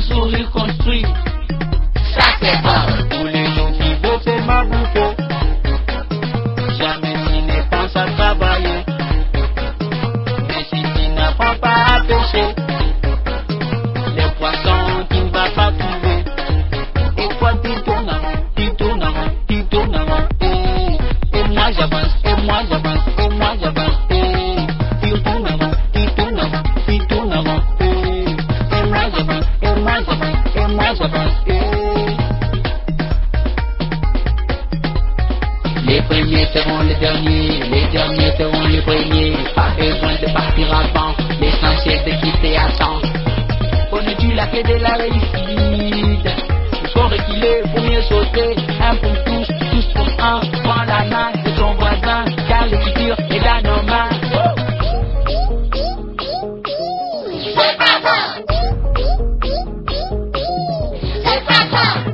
sourire construit. Ça c'est bon. Tous les jours qui veulent seulement bouffer. Jamais tu ne penses à travailler. Mais si tu n'apprends pas à pêcher, les poissons tu ne vas pas trouver. Et toi tu tournes avant, tu tournes avant, tu tournes avant. Et moi j'avance, et moi j'avance, et moi j'avance. Tu tournes avant, tu tournes avant, tu tournes avant. Et moi j'avance, et moi j'avance, et moi j'avance. Les premiers seront les derniers seront les premiers. Pas besoin de partir avant, l'essentiel de quitter à temps. Connais-tu la clé de la réussite? Il faut reculer, faut mieux sauter. Un pour tous, tous pour un. Prends la main de ton voisin, car le futur est là normal. C'est pas bon. C'est pas bon.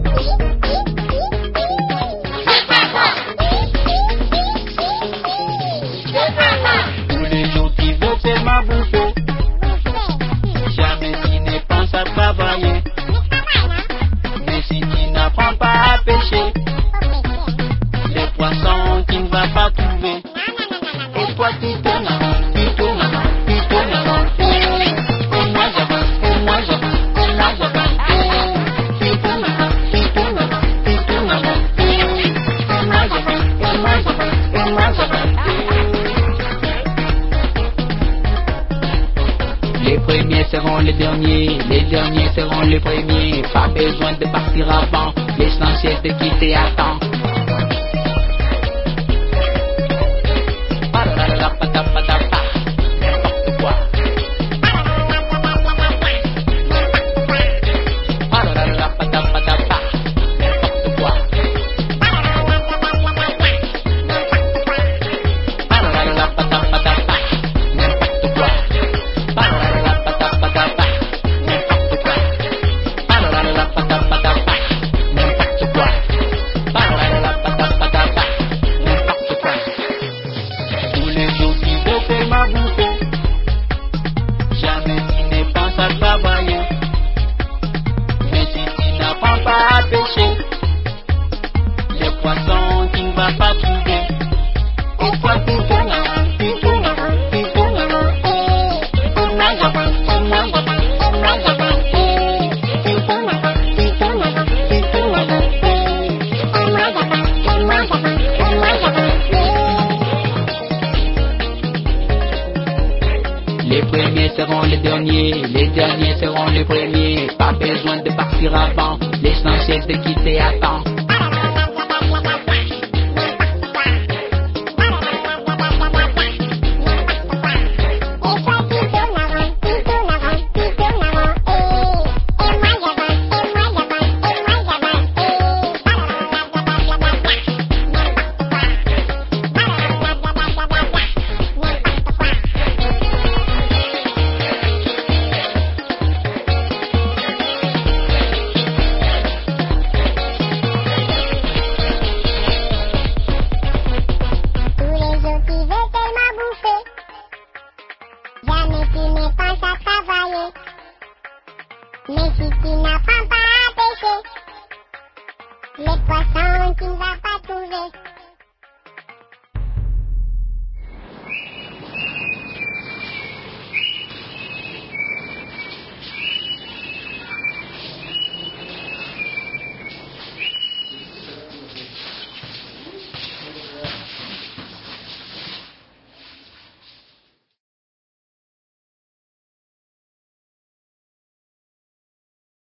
Tous les jours tu veux seulement bouffer. Jamais tu ne penses à travailler. Mais si tu n'apprends pas à pêcher, les poissons tu ne vas pas trouver. Et toi tu tournes avant, tu tournes avant, tu tournes avant. Et moi j'avance, et moi j'avance, et moi j'avance. Tu tournes avant, tu tournes avant, tu tournes avant. Et moi j'avance, et moi j'avance, et moi j'avance. Les premiers seront les derniers seront les premiers. Pas besoin de partir avant, l'essentiel de quitter à temps. N'importe quoi. N'importe quoi. Tous les jours tu veux seulement bouffer. Jamais tu ne penses à travailler. Mais si tu n'apprends pas à pêcher, les poissons tu ne vas pas trouver. Et toi tu tournes avant, tu tournes avant, tu tournes avant. Et moi j'avance, et moi j'avance, et moi j'avance. Tu tournes avant, tu tournes avant, tu tournes avant. Et moi j'avance, et moi j'avance, et moi j'avance. Les premiers seront les derniers seront les premiers. Pas besoin de partir avant, l'essentiel de quitter à temps. Jamais tu ne penses à travailler. Mais si tu n'apprends pas à pêcher, les poissons tu ne vas pas trouver.